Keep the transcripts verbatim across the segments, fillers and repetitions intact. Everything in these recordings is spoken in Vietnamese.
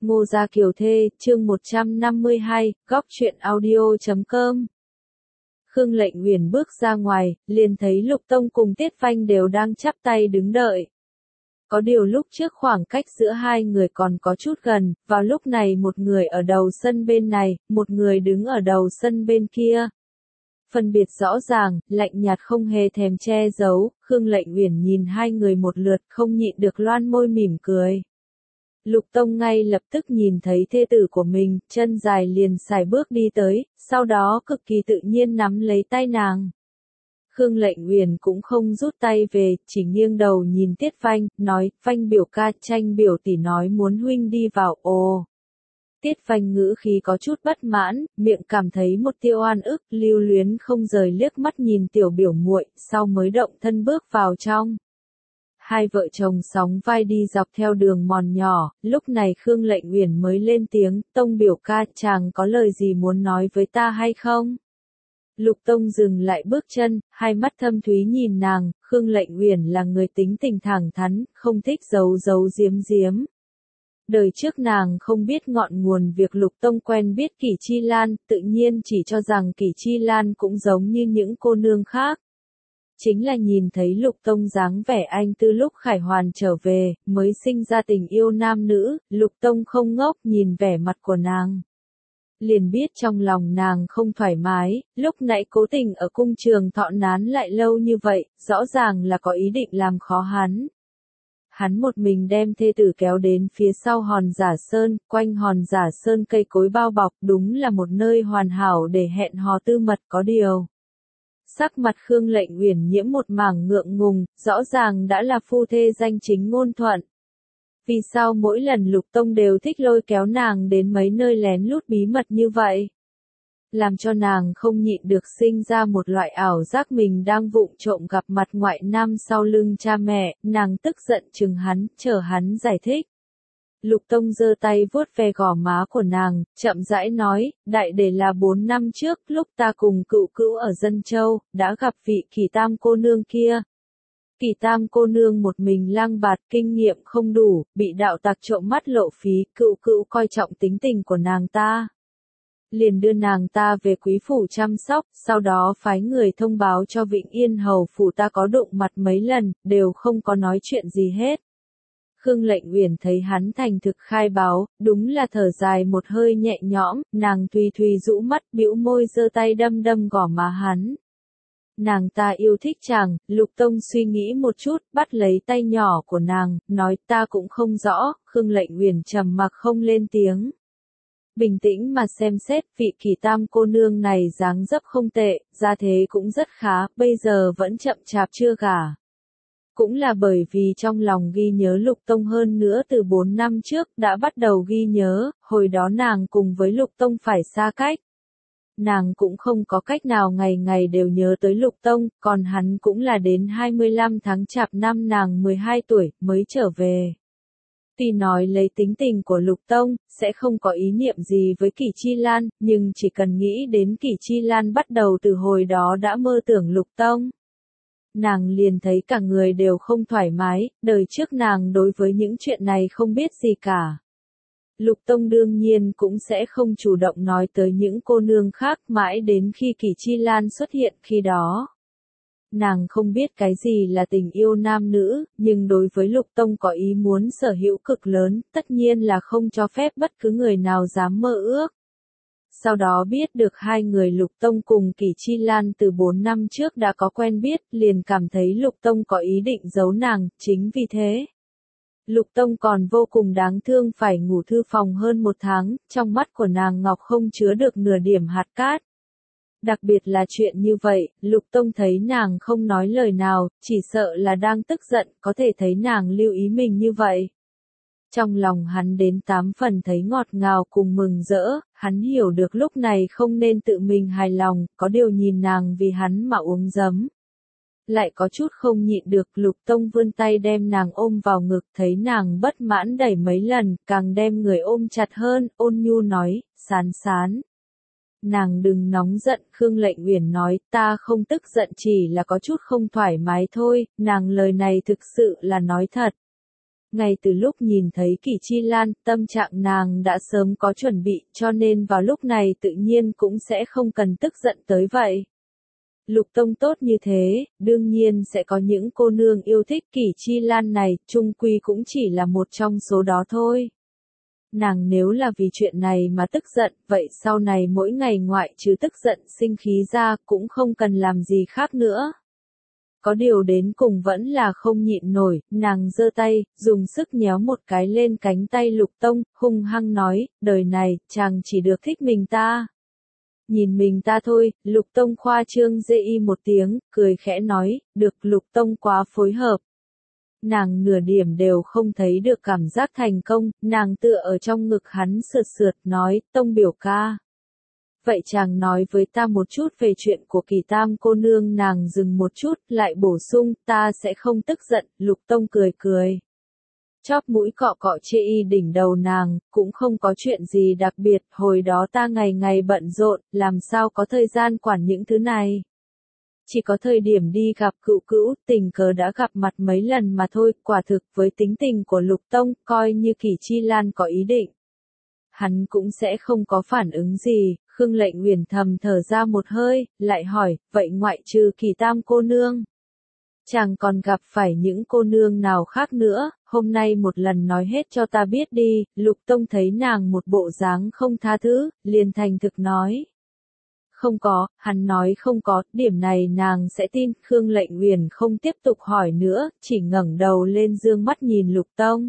Ngô Gia Kiều Thê, chương một trăm năm mươi hai, góc truyện audio chấm com. Khương Lệnh Uyển bước ra ngoài, liền thấy Lục Tông cùng Tiết Phanh đều đang chắp tay đứng đợi. Có điều lúc trước khoảng cách giữa hai người còn có chút gần, vào lúc này một người ở đầu sân bên này, một người đứng ở đầu sân bên kia. Phân biệt rõ ràng, lạnh nhạt không hề thèm che giấu, Khương Lệnh Uyển nhìn hai người một lượt không nhịn được loan môi mỉm cười. Lục Tông ngay lập tức nhìn thấy thê tử của mình, chân dài liền xài bước đi tới, sau đó cực kỳ tự nhiên nắm lấy tay nàng. Khương Lệnh Uyển cũng không rút tay về, chỉ nghiêng đầu nhìn Tiết Phanh, nói, Phanh biểu ca, Tranh biểu tỷ nói muốn huynh đi vào, ồ. Tiết Phanh ngữ khí có chút bất mãn, miệng cảm thấy một tia oan ức, lưu luyến không rời liếc mắt nhìn tiểu biểu muội, sau mới động thân bước vào trong. Hai vợ chồng sóng vai đi dọc theo đường mòn nhỏ, lúc này Khương Lệnh Uyển mới lên tiếng, Tông biểu ca, chàng có lời gì muốn nói với ta hay không? Lục Tông dừng lại bước chân, hai mắt thâm thúy nhìn nàng, Khương Lệnh Uyển là người tính tình thẳng thắn, không thích giấu giấu giếm giếm. Đời trước nàng không biết ngọn nguồn việc Lục Tông quen biết Kỷ Chi Lan, tự nhiên chỉ cho rằng Kỷ Chi Lan cũng giống như những cô nương khác. Chính là nhìn thấy Lục Tông dáng vẻ anh từ lúc khải hoàn trở về, mới sinh ra tình yêu nam nữ, Lục Tông không ngốc nhìn vẻ mặt của nàng. Liền biết trong lòng nàng không thoải mái, lúc nãy cố tình ở cung trường thọ nán lại lâu như vậy, rõ ràng là có ý định làm khó hắn. Hắn một mình đem thê tử kéo đến phía sau Hòn Giả Sơn, quanh Hòn Giả Sơn cây cối bao bọc, đúng là một nơi hoàn hảo để hẹn hò tư mật có điều. Sắc mặt Khương Lệnh Uyển nhiễm một mảng ngượng ngùng, rõ ràng đã là phu thê danh chính ngôn thuận. Vì sao mỗi lần Lục Tông đều thích lôi kéo nàng đến mấy nơi lén lút bí mật như vậy? Làm cho nàng không nhịn được sinh ra một loại ảo giác mình đang vụng trộm gặp mặt ngoại nam sau lưng cha mẹ, nàng tức giận chừng hắn, chờ hắn giải thích. Lục Tông giơ tay vuốt ve gò má của nàng, chậm rãi nói, đại để là bốn năm trước, lúc ta cùng cựu cữu ở Dân Châu, đã gặp vị Kỳ Tam cô nương kia. Kỳ Tam cô nương một mình lang bạt, kinh nghiệm không đủ, bị đạo tặc trộm mắt lộ phí, cựu cữu coi trọng tính tình của nàng ta. Liền đưa nàng ta về quý phủ chăm sóc, sau đó phái người thông báo cho Vịnh Yên hầu phủ ta có đụng mặt mấy lần, đều không có nói chuyện gì hết. Khương Lệnh Uyển thấy hắn thành thực khai báo, đúng là thở dài một hơi nhẹ nhõm, nàng tùy tùy rũ mắt, bĩu môi giơ tay đâm đâm gò má hắn. Nàng ta yêu thích chàng, Lục Tông suy nghĩ một chút, bắt lấy tay nhỏ của nàng, nói ta cũng không rõ, Khương Lệnh Uyển trầm mặc không lên tiếng. Bình tĩnh mà xem xét, vị Kỳ Tam cô nương này dáng dấp không tệ, gia thế cũng rất khá, bây giờ vẫn chậm chạp chưa gả. Cũng là bởi vì trong lòng ghi nhớ Lục Tông hơn nữa từ bốn năm trước đã bắt đầu ghi nhớ, hồi đó nàng cùng với Lục Tông phải xa cách. Nàng cũng không có cách nào ngày ngày đều nhớ tới Lục Tông, còn hắn cũng là đến hai mươi lăm tháng Chạp năm nàng mười hai tuổi mới trở về. Tuy nói lấy tính tình của Lục Tông, sẽ không có ý niệm gì với Kỷ Chi Lan, nhưng chỉ cần nghĩ đến Kỷ Chi Lan bắt đầu từ hồi đó đã mơ tưởng Lục Tông. Nàng liền thấy cả người đều không thoải mái, đời trước nàng đối với những chuyện này không biết gì cả. Lục Tông đương nhiên cũng sẽ không chủ động nói tới những cô nương khác mãi đến khi Kỷ Chi Lan xuất hiện khi đó. Nàng không biết cái gì là tình yêu nam nữ, nhưng đối với Lục Tông có ý muốn sở hữu cực lớn, tất nhiên là không cho phép bất cứ người nào dám mơ ước. Sau đó biết được hai người Lục Tông cùng Kỷ Chi Lan từ bốn năm trước đã có quen biết, liền cảm thấy Lục Tông có ý định giấu nàng, chính vì thế. Lục Tông còn vô cùng đáng thương phải ngủ thư phòng hơn một tháng, trong mắt của nàng ngọc không chứa được nửa điểm hạt cát. Đặc biệt là chuyện như vậy, Lục Tông thấy nàng không nói lời nào, chỉ sợ là đang tức giận, có thể thấy nàng lưu ý mình như vậy. Trong lòng hắn đến tám phần thấy ngọt ngào cùng mừng rỡ, hắn hiểu được lúc này không nên tự mình hài lòng, có điều nhìn nàng vì hắn mà uống giấm. Lại có chút không nhịn được, Lục Tông vươn tay đem nàng ôm vào ngực, thấy nàng bất mãn đẩy mấy lần, càng đem người ôm chặt hơn, ôn nhu nói, Sán Sán. Nàng đừng nóng giận, Khương Lệnh Uyển nói, ta không tức giận chỉ là có chút không thoải mái thôi, nàng lời này thực sự là nói thật. Ngay từ lúc nhìn thấy Kỷ Chi Lan, tâm trạng nàng đã sớm có chuẩn bị, cho nên vào lúc này tự nhiên cũng sẽ không cần tức giận tới vậy. Lục Tông tốt như thế, đương nhiên sẽ có những cô nương yêu thích Kỷ Chi Lan này, chung quy cũng chỉ là một trong số đó thôi. Nàng nếu là vì chuyện này mà tức giận, vậy sau này mỗi ngày ngoại trừ tức giận sinh khí ra cũng không cần làm gì khác nữa. Có điều đến cùng vẫn là không nhịn nổi, nàng giơ tay, dùng sức nhéo một cái lên cánh tay Lục Tông, hung hăng nói, đời này, chàng chỉ được thích mình ta. Nhìn mình ta thôi, Lục Tông khoa trương dê y một tiếng, cười khẽ nói, được Lục Tông quá phối hợp. Nàng nửa điểm đều không thấy được cảm giác thành công, nàng tựa ở trong ngực hắn sượt sượt nói, Tông biểu ca. Vậy chàng nói với ta một chút về chuyện của Kỳ Tam cô nương. Nàng dừng một chút, lại bổ sung, ta sẽ không tức giận. Lục Tông cười cười. Chóp mũi cọ cọ chê y đỉnh đầu nàng, cũng không có chuyện gì đặc biệt, hồi đó ta ngày ngày bận rộn, làm sao có thời gian quản những thứ này. Chỉ có thời điểm đi gặp cựu cữu, tình cờ đã gặp mặt mấy lần mà thôi, quả thực với tính tình của Lục Tông, coi như Kỷ Chi Lan có ý định. Hắn cũng sẽ không có phản ứng gì. Khương Lệnh Uyển thầm thở ra một hơi, lại hỏi, vậy ngoại trừ Kỳ Tam cô nương, chàng còn gặp phải những cô nương nào khác nữa, hôm nay một lần nói hết cho ta biết đi. Lục Tông thấy nàng một bộ dáng không tha thứ, liền thành thực nói. Không có, hắn nói không có, điểm này nàng sẽ tin. Khương Lệnh Uyển không tiếp tục hỏi nữa, chỉ ngẩng đầu lên dương mắt nhìn Lục Tông.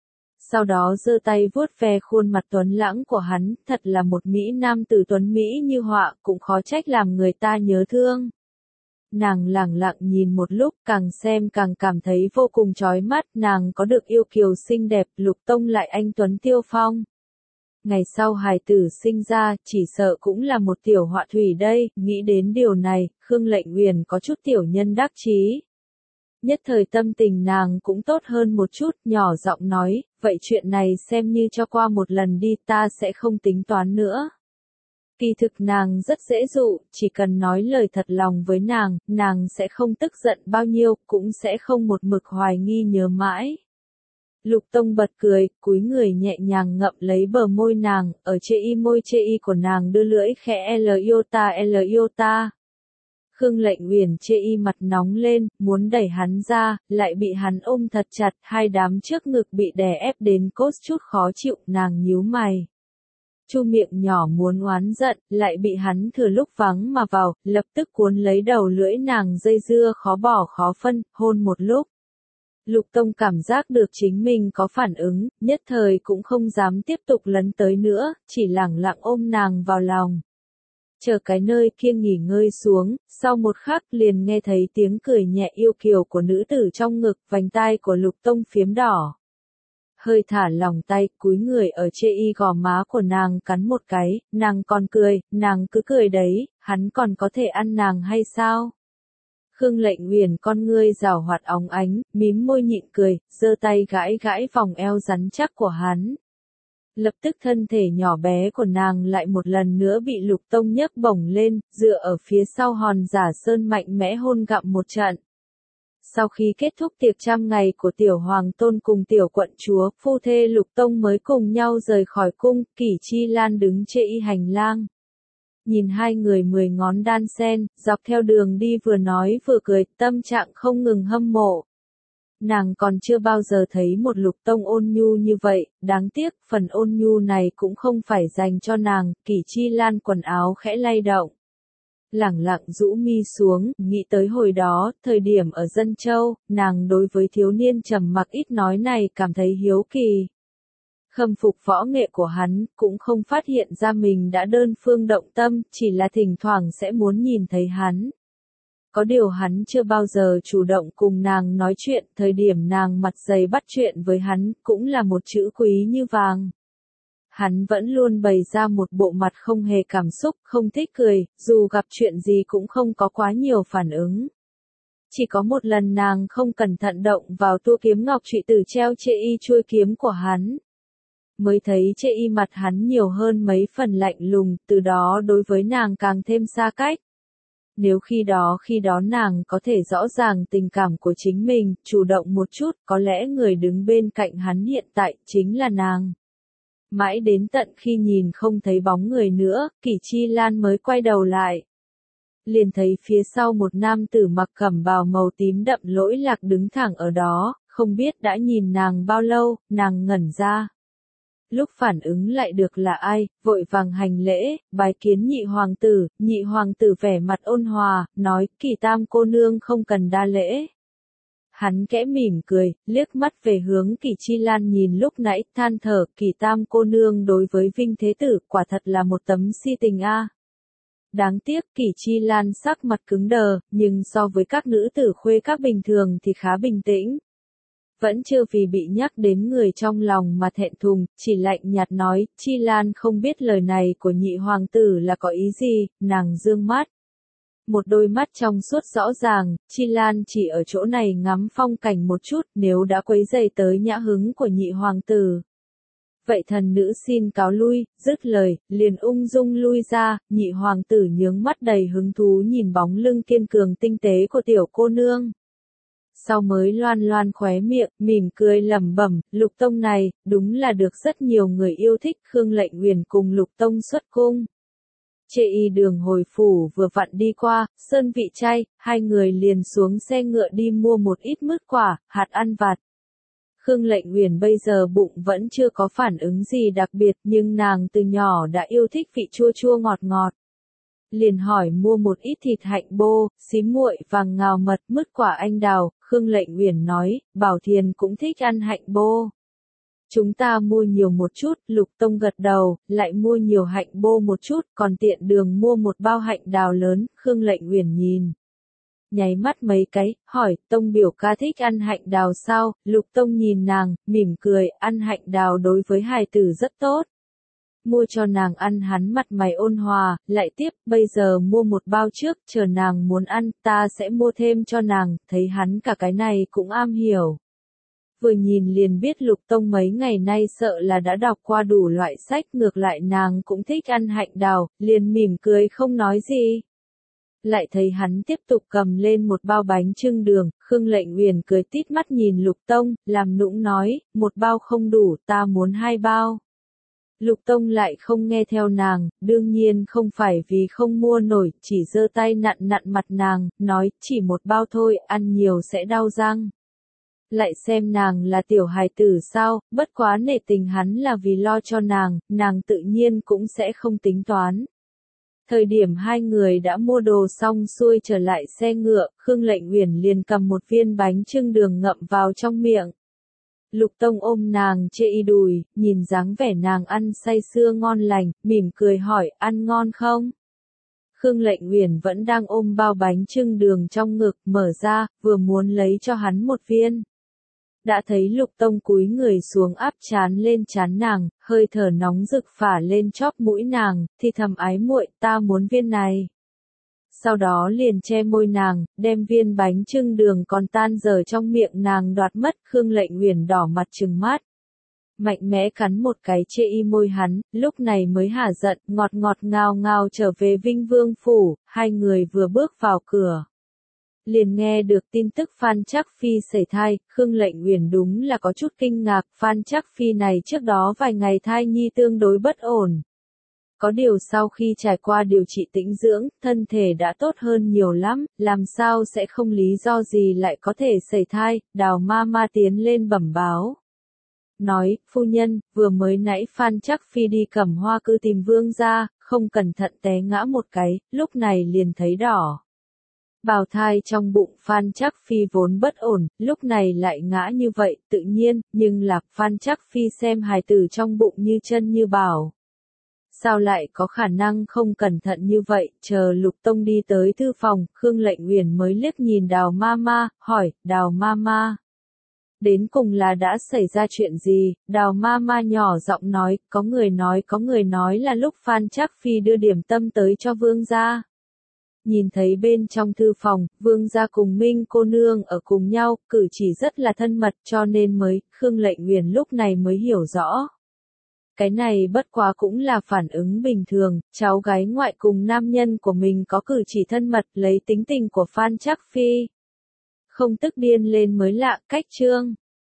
Sau đó giơ tay vuốt ve khuôn mặt tuấn lãng của hắn, thật là một mỹ nam tử tuấn mỹ như họa, cũng khó trách làm người ta nhớ thương. Nàng lẳng lặng nhìn một lúc, càng xem càng cảm thấy vô cùng chói mắt, nàng có được yêu kiều xinh đẹp, Lục Tông lại anh tuấn tiêu phong. Ngày sau hài tử sinh ra, chỉ sợ cũng là một tiểu họa thủy đây, nghĩ đến điều này, Khương Lệnh Uyển có chút tiểu nhân đắc chí. Nhất thời tâm tình nàng cũng tốt hơn một chút, nhỏ giọng nói, vậy chuyện này xem như cho qua một lần đi, ta sẽ không tính toán nữa. Kỳ thực nàng rất dễ dụ, chỉ cần nói lời thật lòng với nàng, nàng sẽ không tức giận bao nhiêu, cũng sẽ không một mực hoài nghi nhớ mãi. Lục Tông bật cười, cúi người nhẹ nhàng ngậm lấy bờ môi nàng, ở chê y môi chê y của nàng đưa lưỡi khẽ l iota l iota. Khương Lệnh Uyển chê y mặt nóng lên, muốn đẩy hắn ra, lại bị hắn ôm thật chặt, hai đám trước ngực bị đè ép đến cốt chút khó chịu, nàng nhíu mày. Chu miệng nhỏ muốn oán giận, lại bị hắn thừa lúc vắng mà vào, lập tức cuốn lấy đầu lưỡi nàng dây dưa khó bỏ khó phân, hôn một lúc. Lục Tông cảm giác được chính mình có phản ứng, nhất thời cũng không dám tiếp tục lấn tới nữa, chỉ lẳng lặng ôm nàng vào lòng. Chờ cái nơi kia nghỉ ngơi xuống, sau một khắc liền nghe thấy tiếng cười nhẹ yêu kiều của nữ tử trong ngực, vành tai của Lục Tông phiếm đỏ. Hơi thả lỏng tay, cúi người ở chê y gò má của nàng cắn một cái, nàng còn cười, nàng cứ cười đấy, hắn còn có thể ăn nàng hay sao? Khương Lệnh Uyển con ngươi rào hoạt óng ánh, mím môi nhịn cười, giơ tay gãi gãi vòng eo rắn chắc của hắn. Lập tức thân thể nhỏ bé của nàng lại một lần nữa bị Lục Tông nhấc bổng lên, dựa ở phía sau hòn giả sơn mạnh mẽ hôn gặm một trận. Sau khi kết thúc tiệc trăm ngày của tiểu hoàng tôn cùng tiểu quận chúa, phu thê Lục Tông mới cùng nhau rời khỏi cung, Kỷ Chi Lan đứng chê y hành lang. Nhìn hai người mười ngón đan sen, dọc theo đường đi vừa nói vừa cười, tâm trạng không ngừng hâm mộ. Nàng còn chưa bao giờ thấy một Lục Tông ôn nhu như vậy, đáng tiếc, phần ôn nhu này cũng không phải dành cho nàng. Kỷ Chi Lan quần áo khẽ lay động. Lẳng lặng rũ mi xuống, nghĩ tới hồi đó, thời điểm ở Dân Châu, nàng đối với thiếu niên trầm mặc ít nói này cảm thấy hiếu kỳ. Khâm phục võ nghệ của hắn, cũng không phát hiện ra mình đã đơn phương động tâm, chỉ là thỉnh thoảng sẽ muốn nhìn thấy hắn. Có điều hắn chưa bao giờ chủ động cùng nàng nói chuyện, thời điểm nàng mặt dày bắt chuyện với hắn, cũng là một chữ quý như vàng. Hắn vẫn luôn bày ra một bộ mặt không hề cảm xúc, không thích cười, dù gặp chuyện gì cũng không có quá nhiều phản ứng. Chỉ có một lần nàng không cẩn thận động vào tua kiếm ngọc trụy tử treo chê y chuôi kiếm của hắn. Mới thấy chê y mặt hắn nhiều hơn mấy phần lạnh lùng, từ đó đối với nàng càng thêm xa cách. Nếu khi đó khi đó nàng có thể rõ ràng tình cảm của chính mình, chủ động một chút, có lẽ người đứng bên cạnh hắn hiện tại chính là nàng. Mãi đến tận khi nhìn không thấy bóng người nữa, Kỷ Chi Lan mới quay đầu lại. Liền thấy phía sau một nam tử mặc cẩm bào màu tím đậm lỗi lạc đứng thẳng ở đó, không biết đã nhìn nàng bao lâu, nàng ngẩn ra. Lúc phản ứng lại được là ai, vội vàng hành lễ, bái kiến nhị hoàng tử, nhị hoàng tử vẻ mặt ôn hòa, nói, Kỳ Tam cô nương không cần đa lễ. Hắn kẽ mỉm cười, liếc mắt về hướng Kỷ Chi Lan nhìn lúc nãy, than thở, Kỳ Tam cô nương đối với Vinh Thế Tử, quả thật là một tấm si tình a. Đáng tiếc Kỷ Chi Lan sắc mặt cứng đờ, nhưng so với các nữ tử khuê các bình thường thì khá bình tĩnh. Vẫn chưa vì bị nhắc đến người trong lòng mà thẹn thùng, chỉ lạnh nhạt nói, Chi Lan không biết lời này của nhị hoàng tử là có ý gì, nàng dương mắt. Một đôi mắt trong suốt rõ ràng, Chi Lan chỉ ở chỗ này ngắm phong cảnh một chút, nếu đã quấy rầy tới nhã hứng của nhị hoàng tử. Vậy thần nữ xin cáo lui, dứt lời, liền ung dung lui ra, nhị hoàng tử nhướng mắt đầy hứng thú nhìn bóng lưng kiên cường tinh tế của tiểu cô nương. Sau mới loan loan khóe miệng, mỉm cười lẩm bẩm, Lục Tông này, đúng là được rất nhiều người yêu thích, Khương Lệnh Uyển cùng Lục Tông xuất cung. Chê y đường hồi phủ vừa vặn đi qua, sơn vị chay, hai người liền xuống xe ngựa đi mua một ít mứt quả, hạt ăn vặt. Khương Lệnh Uyển bây giờ bụng vẫn chưa có phản ứng gì đặc biệt, nhưng nàng từ nhỏ đã yêu thích vị chua chua ngọt ngọt. Liền hỏi mua một ít thịt hạnh bô, xí muội, vàng ngào mật, mứt quả anh đào. Khương Lệnh Uyển nói, Bảo Thiền cũng thích ăn hạnh bô. Chúng ta mua nhiều một chút, Lục Tông gật đầu, lại mua nhiều hạnh bô một chút, còn tiện đường mua một bao hạnh đào lớn. Khương Lệnh Uyển nhìn, nháy mắt mấy cái, hỏi, Tông biểu ca thích ăn hạnh đào sao? Lục Tông nhìn nàng, mỉm cười, ăn hạnh đào đối với hài tử rất tốt. Mua cho nàng ăn. Hắn mặt mày ôn hòa, lại tiếp, bây giờ mua một bao trước, chờ nàng muốn ăn, ta sẽ mua thêm cho nàng, thấy hắn cả cái này cũng am hiểu. Vừa nhìn liền biết Lục Tông mấy ngày nay sợ là đã đọc qua đủ loại sách, ngược lại nàng cũng thích ăn hạnh đào, liền mỉm cười không nói gì. Lại thấy hắn tiếp tục cầm lên một bao bánh chưng đường, Khương Lệnh Uyển cười tít mắt nhìn Lục Tông, làm nũng nói, một bao không đủ, ta muốn hai bao. Lục Tông lại không nghe theo nàng, đương nhiên không phải vì không mua nổi, chỉ giơ tay nặn nặn mặt nàng, nói, chỉ một bao thôi, ăn nhiều sẽ đau răng. Lại xem nàng là tiểu hài tử sao, bất quá nể tình hắn là vì lo cho nàng, nàng tự nhiên cũng sẽ không tính toán. Thời điểm hai người đã mua đồ xong xuôi trở lại xe ngựa, Khương Lệnh Uyển liền cầm một viên bánh chưng đường ngậm vào trong miệng. Lục Tông ôm nàng chê y đùi, nhìn dáng vẻ nàng ăn say sưa ngon lành, mỉm cười hỏi, ăn ngon không? Khương Lệnh Uyển vẫn đang ôm bao bánh chưng đường trong ngực, mở ra, vừa muốn lấy cho hắn một viên. Đã thấy Lục Tông cúi người xuống áp chán lên chán nàng, hơi thở nóng rực phả lên chóp mũi nàng, thì thầm ái muội, ta muốn viên này. Sau đó liền che môi nàng, đem viên bánh chưng đường còn tan dở trong miệng nàng đoạt mất. Khương Lệnh Uyển đỏ mặt trừng mắt, mạnh mẽ cắn một cái chê y môi hắn, lúc này mới hả giận, ngọt ngọt ngào ngào trở về Vinh Vương phủ. Hai người vừa bước vào cửa, liền nghe được tin tức Phan Trắc Phi sẩy thai. Khương Lệnh Uyển đúng là có chút kinh ngạc, Phan Trắc Phi này trước đó vài ngày thai nhi tương đối bất ổn. Có điều sau khi trải qua điều trị tĩnh dưỡng, thân thể đã tốt hơn nhiều lắm, làm sao sẽ không lý do gì lại có thể sẩy thai. Đào ma ma tiến lên bẩm báo, nói, phu nhân, vừa mới nãy Phan Trắc Phi đi Cẩm Hoa Cư tìm vương gia, không cẩn thận té ngã một cái, lúc này liền thấy đỏ. Bào thai trong bụng Phan Trắc Phi vốn bất ổn, lúc này lại ngã như vậy, tự nhiên, nhưng là Phan Trắc Phi xem hài tử trong bụng như chân như bảo. Sao lại có khả năng không cẩn thận như vậy? Chờ Lục Tông đi tới thư phòng, Khương Lệnh Uyển mới liếc nhìn Đào ma ma, hỏi, Đào ma ma, đến cùng là đã xảy ra chuyện gì? Đào ma ma nhỏ giọng nói, có người nói có người nói là lúc Phan Trắc Phi đưa điểm tâm tới cho vương gia. Nhìn thấy bên trong thư phòng, vương gia cùng Minh cô nương ở cùng nhau, cử chỉ rất là thân mật cho nên mới, Khương Lệnh Uyển lúc này mới hiểu rõ. cái này bất quá cũng là phản ứng bình thường, cháu gái ngoại cùng nam nhân của mình có cử chỉ thân mật lấy tính tình của Phan Trắc Phi. Không tức điên lên mới lạ, cách chương.